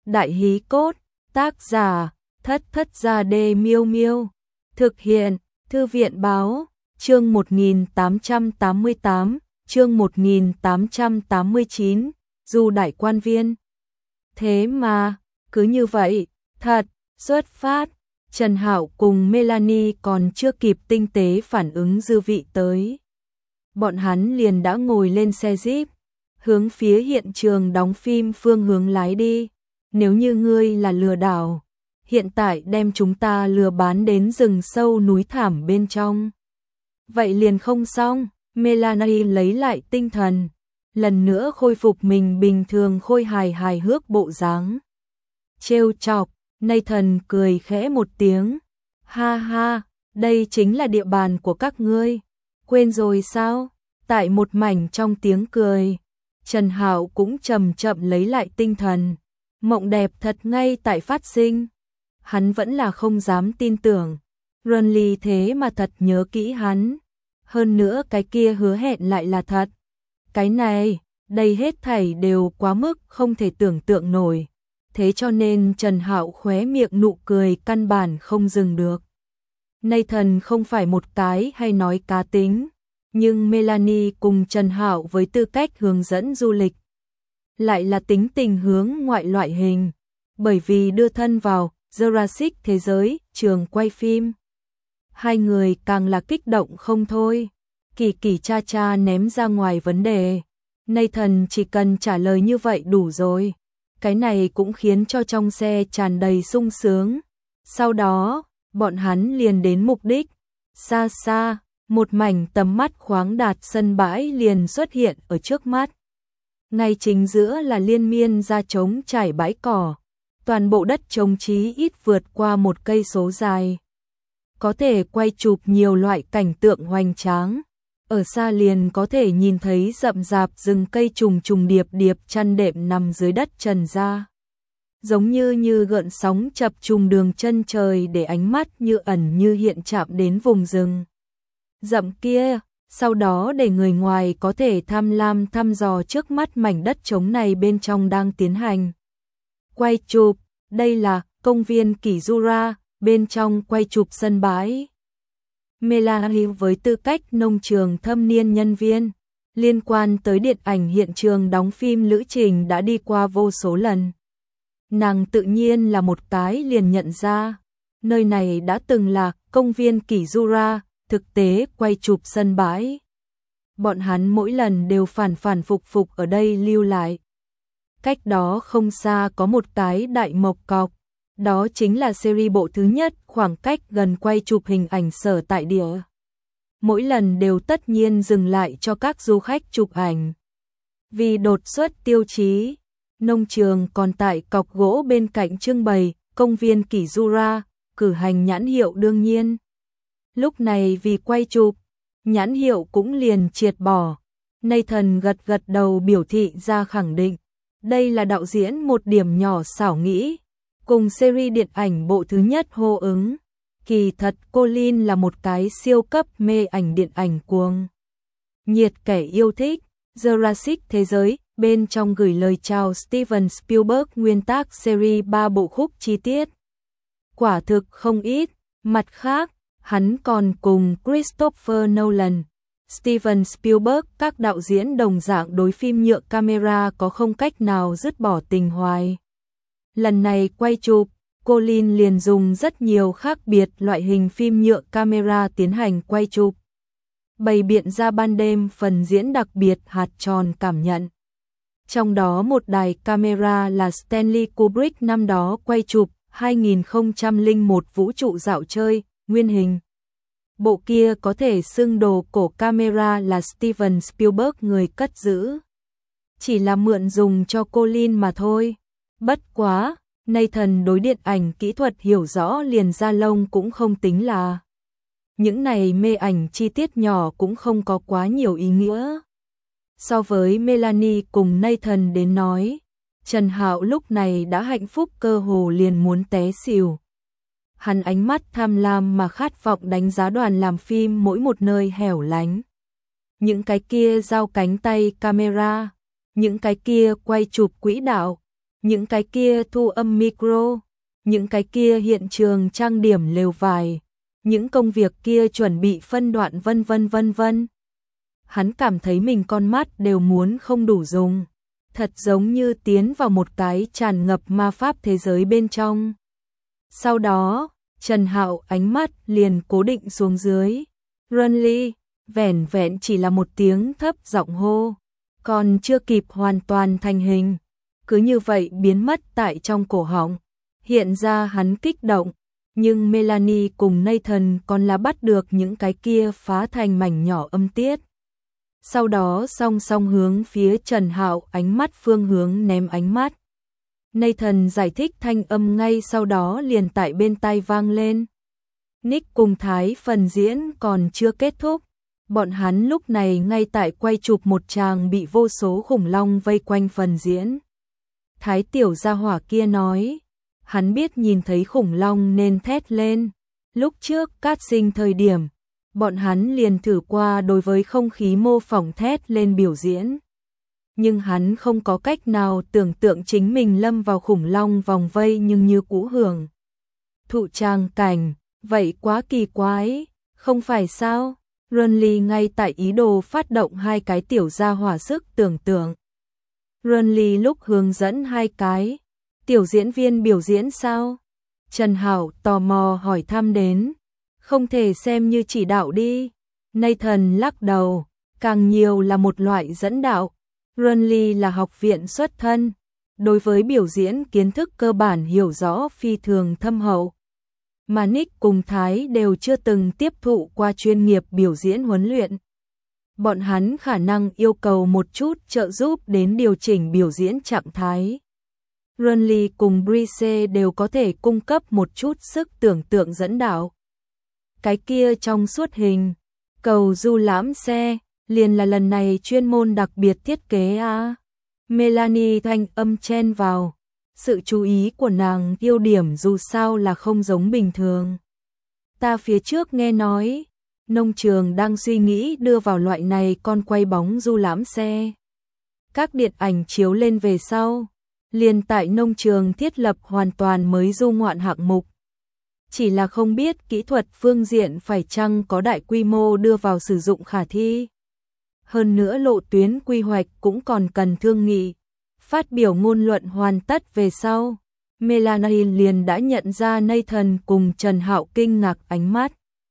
Đại hí cốt, tác giả, Thất Thất Gia Đê Miêu Miêu. Thực hiện, Thư viện báo, chương 1888, chương 1889, Du Đại Quan Viên. Thế mà, cứ như vậy, thật, xuất phát, Trần Hạo cùng Melanie còn chưa kịp tinh tế phản ứng dư vị tới. Bọn hắn liền đã ngồi lên xe Jeep, hướng phía hiện trường đóng phim phương hướng lái đi. Nếu như ngươi là lừa đảo, hiện tại đem chúng ta lừa bán đến rừng sâu núi thảm bên trong. Vậy liền không xong, Melanie lấy lại tinh thần, lần nữa khôi phục mình bình thường khôi hài hước bộ dáng. Trêu chọc, Nathan cười khẽ một tiếng. Ha ha, đây chính là địa bàn của các ngươi. Quên rồi sao? Tại một mảnh trong tiếng cười, Trần Hạo cũng chậm chậm lấy lại tinh thần. Mộng đẹp thật ngay tại phát sinh. Hắn vẫn là không dám tin tưởng. Runley thế mà thật nhớ kỹ hắn. Hơn nữa cái kia hứa hẹn lại là thật. Cái này, đây hết thảy đều quá mức không thể tưởng tượng nổi. Thế cho nên Trần Hạo khóe miệng nụ cười căn bản không dừng được. Nathan không phải một cái hay nói cá tính, nhưng Melanie cùng Trần Hạo với tư cách hướng dẫn du lịch lại là tính tình hướng ngoại loại hình, bởi vì đưa thân vào Jurassic thế giới, trường quay phim. Hai người càng là kích động không thôi. Kỳ kỳ cha cha ném ra ngoài vấn đề. Nathan chỉ cần trả lời như vậy đủ rồi. Cái này cũng khiến cho trong xe tràn đầy sung sướng. Sau đó, bọn hắn liền đến mục đích. Xa xa, một mảnh tầm mắt khoáng đạt sân bãi liền xuất hiện ở trước mắt. Ngay chính giữa là liên miên ra trống trải bãi cỏ. Toàn bộ đất trống chí ít vượt qua 1 cây số dài. Có thể quay chụp nhiều loại cảnh tượng hoành tráng. Ở xa liền có thể nhìn thấy rậm rạp rừng cây trùng trùng điệp điệp chăn đệm nằm dưới đất trần ra. Giống như gợn sóng chập trùng đường chân trời để ánh mắt như ẩn như hiện chạm đến vùng rừng rậm kia, sau đó để người ngoài có thể tham lam thăm dò trước mắt mảnh đất trống này bên trong đang tiến hành quay chụp. Đây là công viên Kizura, bên trong quay chụp sân bãi. Melanie với tư cách nông trường thâm niên nhân viên, liên quan tới điện ảnh hiện trường đóng phim lữ trình đã đi qua vô số lần. Nàng tự nhiên là một cái liền nhận ra, nơi này đã từng là công viên Kizura, thực tế quay chụp sân bãi. Bọn hắn mỗi lần đều phản phục ở đây lưu lại. Cách đó không xa có một cái đại mộc cọc, đó chính là series bộ thứ nhất, khoảng cách gần quay chụp hình ảnh sở tại địa. Mỗi lần đều tất nhiên dừng lại cho các du khách chụp ảnh. Vì đột xuất tiêu chí, nông trường còn tại cọc gỗ bên cạnh trưng bày, công viên Kizura, cử hành nhãn hiệu đương nhiên. Lúc này vì quay chụp, nhãn hiệu cũng liền triệt bỏ. Nathan gật đầu biểu thị ra khẳng định. Đây là đạo diễn một điểm nhỏ xảo nghĩ, cùng series điện ảnh bộ thứ nhất hô ứng. Kỳ thật Colin là một cái siêu cấp mê ảnh điện ảnh cuồng nhiệt kẻ yêu thích Jurassic thế giới, bên trong gửi lời chào Steven Spielberg nguyên tác series 3 bộ khúc chi tiết. Quả thực không ít, mặt khác, hắn còn cùng Christopher Nolan, Steven Spielberg các đạo diễn đồng dạng đối phim nhựa camera có không cách nào dứt bỏ tình hoài. Lần này quay chụp, Colin liền dùng rất nhiều khác biệt loại hình phim nhựa camera tiến hành quay chụp. Bày biện ra ban đêm phần diễn đặc biệt hạt tròn cảm nhận. Trong đó một đài camera là Stanley Kubrick năm đó quay chụp 2001 vũ trụ dạo chơi, nguyên hình. Bộ kia có thể xưng đồ cổ camera là Steven Spielberg người cất giữ. Chỉ là mượn dùng cho Colin mà thôi. Bất quá, Nathan đối điện ảnh kỹ thuật hiểu rõ liền da lông cũng không tính là. Những này mê ảnh chi tiết nhỏ cũng không có quá nhiều ý nghĩa. So với Melanie cùng Nathan đến nói, Trần Hạo lúc này đã hạnh phúc cơ hồ liền muốn té xỉu. Hắn ánh mắt tham lam mà khát vọng đánh giá đoàn làm phim mỗi một nơi hẻo lánh. Những cái kia giao cánh tay camera, những cái kia quay chụp quỹ đạo, những cái kia thu âm micro, những cái kia hiện trường trang điểm lều vải, những công việc kia chuẩn bị phân đoạn vân vân vân vân. Hắn cảm thấy mình con mắt đều muốn không đủ dùng, thật giống như tiến vào một cái tràn ngập ma pháp thế giới bên trong. Sau đó, Trần Hạo ánh mắt liền cố định xuống dưới. Runly, vẻn vẹn chỉ là một tiếng thấp giọng hô, còn chưa kịp hoàn toàn thành hình, cứ như vậy biến mất tại trong cổ họng. Hiện ra hắn kích động, nhưng Melanie cùng Nathan còn là bắt được những cái kia phá thành mảnh nhỏ âm tiết. Sau đó song song hướng phía Trần Hạo ánh mắt phương hướng ném ánh mắt. Nathan giải thích thanh âm ngay sau đó liền tại bên tai vang lên. Nick cùng Thái phần diễn còn chưa kết thúc. Bọn hắn lúc này ngay tại quay chụp một tràng bị vô số khủng long vây quanh phần diễn. Thái tiểu gia hỏa kia nói, hắn biết nhìn thấy khủng long nên thét lên. Lúc trước casting thời điểm, bọn hắn liền thử qua đối với không khí mô phỏng thét lên biểu diễn. Nhưng hắn không có cách nào tưởng tượng chính mình lâm vào khủng long vòng vây nhưng như cũ hưởng thụ tràng cảnh, vậy quá kỳ quái, không phải sao? Runly ngay tại ý đồ phát động hai cái tiểu gia hỏa sức tưởng tượng. Runly lúc hướng dẫn hai cái tiểu diễn viên biểu diễn sao? Trần Hạo tò mò hỏi thăm đến. Không thể xem như chỉ đạo đi. Nathan lắc đầu, càng nhiều là một loại dẫn đạo. Runly là học viện xuất thân, đối với biểu diễn kiến thức cơ bản hiểu rõ phi thường thâm hậu. Mà Nick cùng Thái đều chưa từng tiếp thụ qua chuyên nghiệp biểu diễn huấn luyện. Bọn hắn khả năng yêu cầu một chút trợ giúp đến điều chỉnh biểu diễn trạng thái. Runly cùng Brice đều có thể cung cấp một chút sức tưởng tượng dẫn đạo. Cái kia trong suốt hình, cầu du lãm xe, liền là lần này chuyên môn đặc biệt thiết kế à. Melanie thanh âm chen vào. Sự chú ý của nàng tiêu điểm dù sao là không giống bình thường. Ta phía trước nghe nói, nông trường đang suy nghĩ đưa vào loại này con quay bóng du lãm xe. Các điện ảnh chiếu lên về sau, liền tại nông trường thiết lập hoàn toàn mới du ngoạn hạng mục. Chỉ là không biết kỹ thuật phương diện phải chăng có đại quy mô đưa vào sử dụng khả thi. Hơn nữa lộ tuyến quy hoạch cũng còn cần thương nghị. Phát biểu ngôn luận hoàn tất về sau, Melanie liền đã nhận ra Nathan cùng Trần Hạo kinh ngạc ánh mắt.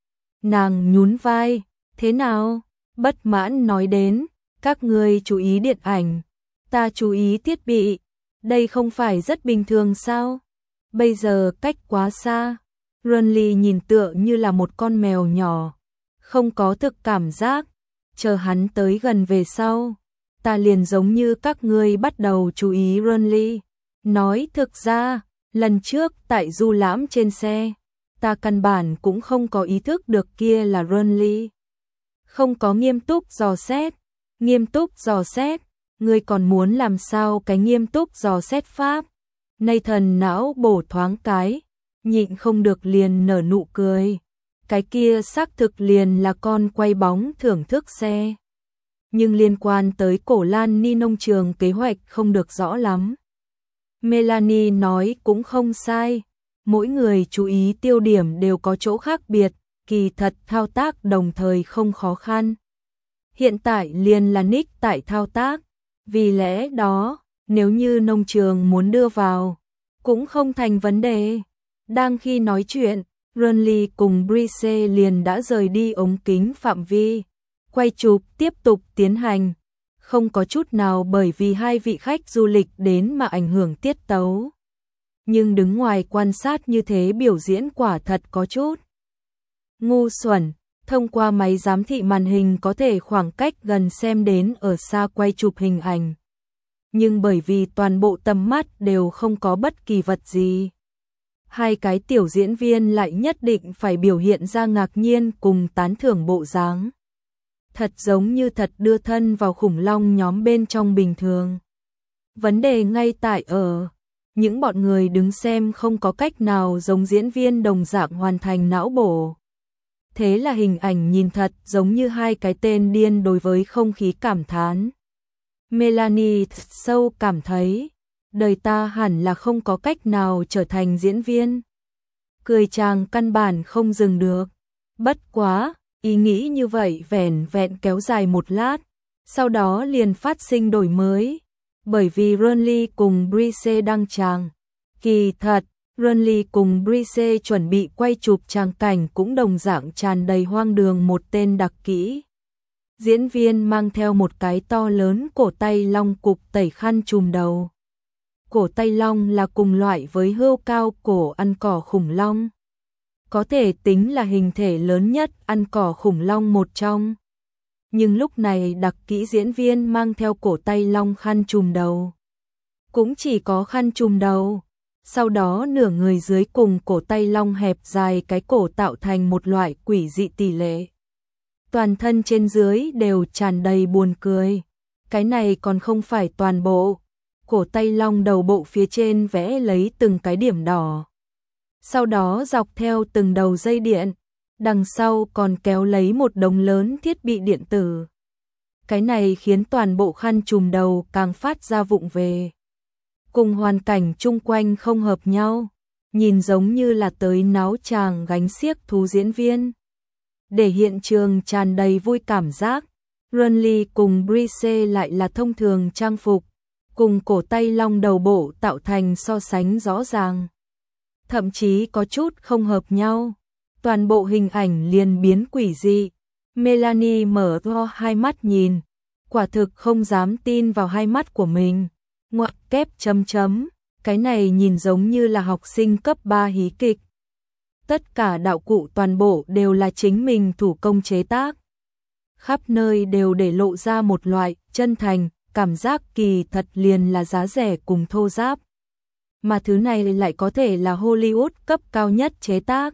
Nàng nhún vai, thế nào? Bất mãn nói đến, các ngươi chú ý điện ảnh, ta chú ý thiết bị, đây không phải rất bình thường sao? Bây giờ cách quá xa, Runly nhìn tựa như là một con mèo nhỏ, không có thực cảm giác, chờ hắn tới gần về sau. Ta liền giống như các ngươi bắt đầu chú ý Runly. Nói thực ra, lần trước tại du lãm trên xe, ta căn bản cũng không có ý thức được kia là Runly. Không có nghiêm túc dò xét. Nghiêm túc dò xét, ngươi còn muốn làm sao cái nghiêm túc dò xét pháp? Nathan não bổ thoáng cái, nhịn không được liền nở nụ cười. Cái kia xác thực liền là con quay bóng thưởng thức xe. Nhưng liên quan tới cổ Lan Ni nông trường kế hoạch không được rõ lắm. Melanie nói cũng không sai, mỗi người chú ý tiêu điểm đều có chỗ khác biệt, kỳ thật thao tác đồng thời không khó khăn. Hiện tại liền là Nick tại thao tác, vì lẽ đó, nếu như nông trường muốn đưa vào, cũng không thành vấn đề. Đang khi nói chuyện, Runly cùng Brice liền đã rời đi ống kính phạm vi. Quay chụp tiếp tục tiến hành, không có chút nào bởi vì hai vị khách du lịch đến mà ảnh hưởng tiết tấu. Nhưng đứng ngoài quan sát như thế biểu diễn quả thật có chút ngu xuẩn, thông qua máy giám thị màn hình có thể khoảng cách gần xem đến ở xa quay chụp hình ảnh. Nhưng bởi vì toàn bộ tầm mắt đều không có bất kỳ vật gì. Hai cái tiểu diễn viên lại nhất định phải biểu hiện ra ngạc nhiên cùng tán thưởng bộ dáng. Thật giống như thật đưa thân vào khủng long nhóm bên trong bình thường. Vấn đề ngay tại ở, những bọn người đứng xem không có cách nào giống diễn viên đồng dạng hoàn thành não bổ. Thế là hình ảnh nhìn thật giống như hai cái tên điên đối với không khí cảm thán. Melanie sâu cảm thấy, đời ta hẳn là không có cách nào trở thành diễn viên. Cười chàng căn bản không dừng được. Bất quá, ý nghĩ như vậy vẻn vẹn kéo dài một lát, sau đó liền phát sinh đổi mới, bởi vì Renly cùng Brice đăng tràng. Kỳ thật, Renly cùng Brice chuẩn bị quay chụp tràng cảnh cũng đồng dạng tràn đầy hoang đường một tên đặc kỹ. Diễn viên mang theo một cái to lớn cổ tay long cục tẩy khăn trùm đầu. Cổ tay long là cùng loại với hươu cao cổ ăn cỏ khủng long. Có thể tính là hình thể lớn nhất ăn cỏ khủng long một trong. Nhưng lúc này đặc kỹ diễn viên mang theo cổ tay long khăn trùm đầu. Cũng chỉ có khăn trùm đầu. Sau đó nửa người dưới cùng cổ tay long hẹp dài cái cổ tạo thành một loại quỷ dị tỷ lệ. Toàn thân trên dưới đều tràn đầy buồn cười. Cái này còn không phải toàn bộ. Cổ tay long đầu bộ phía trên vẽ lấy từng cái điểm đỏ. Sau đó dọc theo từng đầu dây điện, đằng sau còn kéo lấy một đống lớn thiết bị điện tử. Cái này khiến toàn bộ khăn trùm đầu càng phát ra vụng về. Cùng hoàn cảnh chung quanh không hợp nhau, nhìn giống như là tới náo tràng gánh xiếc thú diễn viên. Để hiện trường tràn đầy vui cảm giác, Renly cùng Brice lại là thông thường trang phục, cùng cổ tay long đầu bộ tạo thành so sánh rõ ràng. Thậm chí có chút không hợp nhau, toàn bộ hình ảnh liền biến quỷ dị. Melanie mở to hai mắt nhìn, quả thực không dám tin vào hai mắt của mình. Ngoặc kép chấm chấm, cái này nhìn giống như là học sinh cấp 3 hí kịch. Tất cả đạo cụ toàn bộ đều là chính mình thủ công chế tác. Khắp nơi đều để lộ ra một loại chân thành, cảm giác kỳ thật liền là giá rẻ cùng thô ráp. Mà thứ này lại có thể là Hollywood cấp cao nhất chế tác.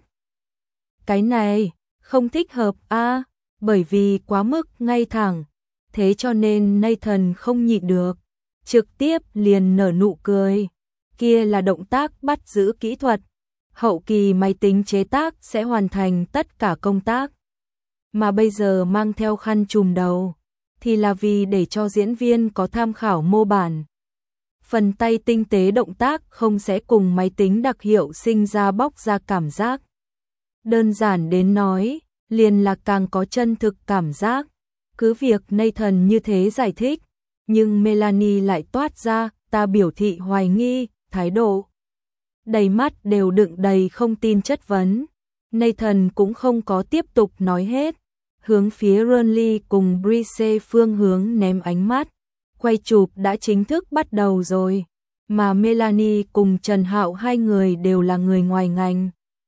Cái này không thích hợp a, bởi vì quá mức ngay thẳng, thế cho nên Nathan không nhịn được, trực tiếp liền nở nụ cười. Kia là động tác bắt giữ kỹ thuật, hậu kỳ máy tính chế tác sẽ hoàn thành tất cả công tác. Mà bây giờ mang theo khăn trùm đầu, thì là vì để cho diễn viên có tham khảo mô bản. Phần tay tinh tế động tác không sẽ cùng máy tính đặc hiệu sinh ra bóc ra cảm giác. Đơn giản đến nói, liền là càng có chân thực cảm giác. Cứ việc Nathan như thế giải thích, nhưng Melanie lại toát ra, ta biểu thị hoài nghi, thái độ. Đầy mắt đều đựng đầy không tin chất vấn. Nathan cũng không có tiếp tục nói hết, hướng phía Renly cùng Brice phương hướng ném ánh mắt. Quay chụp đã chính thức bắt đầu rồi, mà Melanie cùng Trần Hạo hai người đều là người ngoài ngành.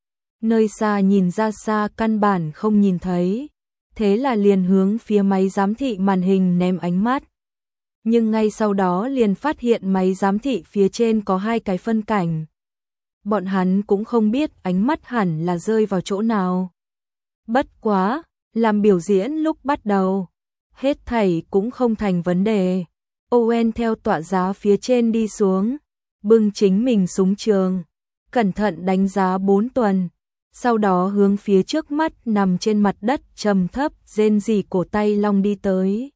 Nơi xa nhìn ra xa căn bản không nhìn thấy, thế là liền hướng phía máy giám thị màn hình ném ánh mắt. Nhưng ngay sau đó liền phát hiện máy giám thị phía trên có hai cái phân cảnh. Bọn hắn cũng không biết ánh mắt hẳn là rơi vào chỗ nào. Bất quá, làm biểu diễn lúc bắt đầu, hết thảy cũng không thành vấn đề. Owen theo tọa giá phía trên đi xuống, bưng chính mình súng trường, cẩn thận đánh giá 4 tuần, sau đó hướng phía trước mắt nằm trên mặt đất trầm thấp rên rỉ cổ tay long đi tới.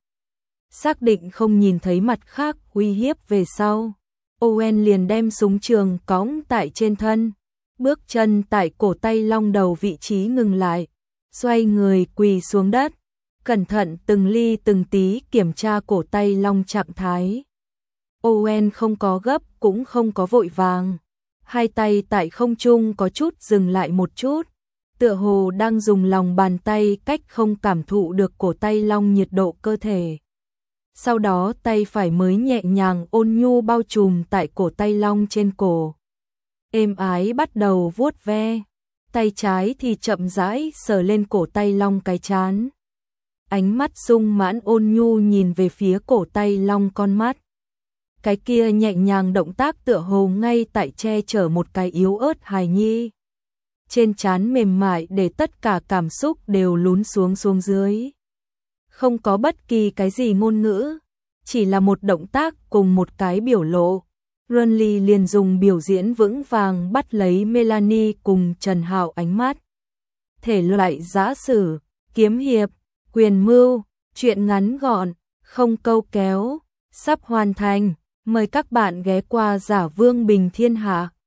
Xác định không nhìn thấy mặt khác uy hiếp về sau, Owen liền đem súng trường cõng tại trên thân, bước chân tại cổ tay long đầu vị trí ngừng lại, xoay người quỳ xuống đất, cẩn thận từng ly từng tí kiểm tra cổ tay long trạng thái. Owen không có gấp cũng không có vội vàng, hai tay tại không trung có chút dừng lại một chút, tựa hồ đang dùng lòng bàn tay cách không cảm thụ được cổ tay long nhiệt độ cơ thể. Sau đó tay phải mới nhẹ nhàng ôn nhu bao trùm tại cổ tay long trên cổ. Êm ái bắt đầu vuốt ve, tay trái thì chậm rãi sờ lên cổ tay long cái trán. Ánh mắt sung mãn ôn nhu nhìn về phía cổ tay long con mắt. Cái kia nhẹ nhàng động tác tựa hồ ngay tại che chở một cái yếu ớt hài nhi. Trên trán mềm mại để tất cả cảm xúc đều lún xuống dưới. Không có bất kỳ cái gì ngôn ngữ, chỉ là một động tác cùng một cái biểu lộ. Renly liền dùng biểu diễn vững vàng bắt lấy Melanie cùng Trần Hạo ánh mắt. Thể loại giã sử, kiếm hiệp, quyền mưu, truyện ngắn gọn, không câu kéo, sắp hoàn thành. Mời các bạn ghé qua Giả Vương Bình Thiên Hạ.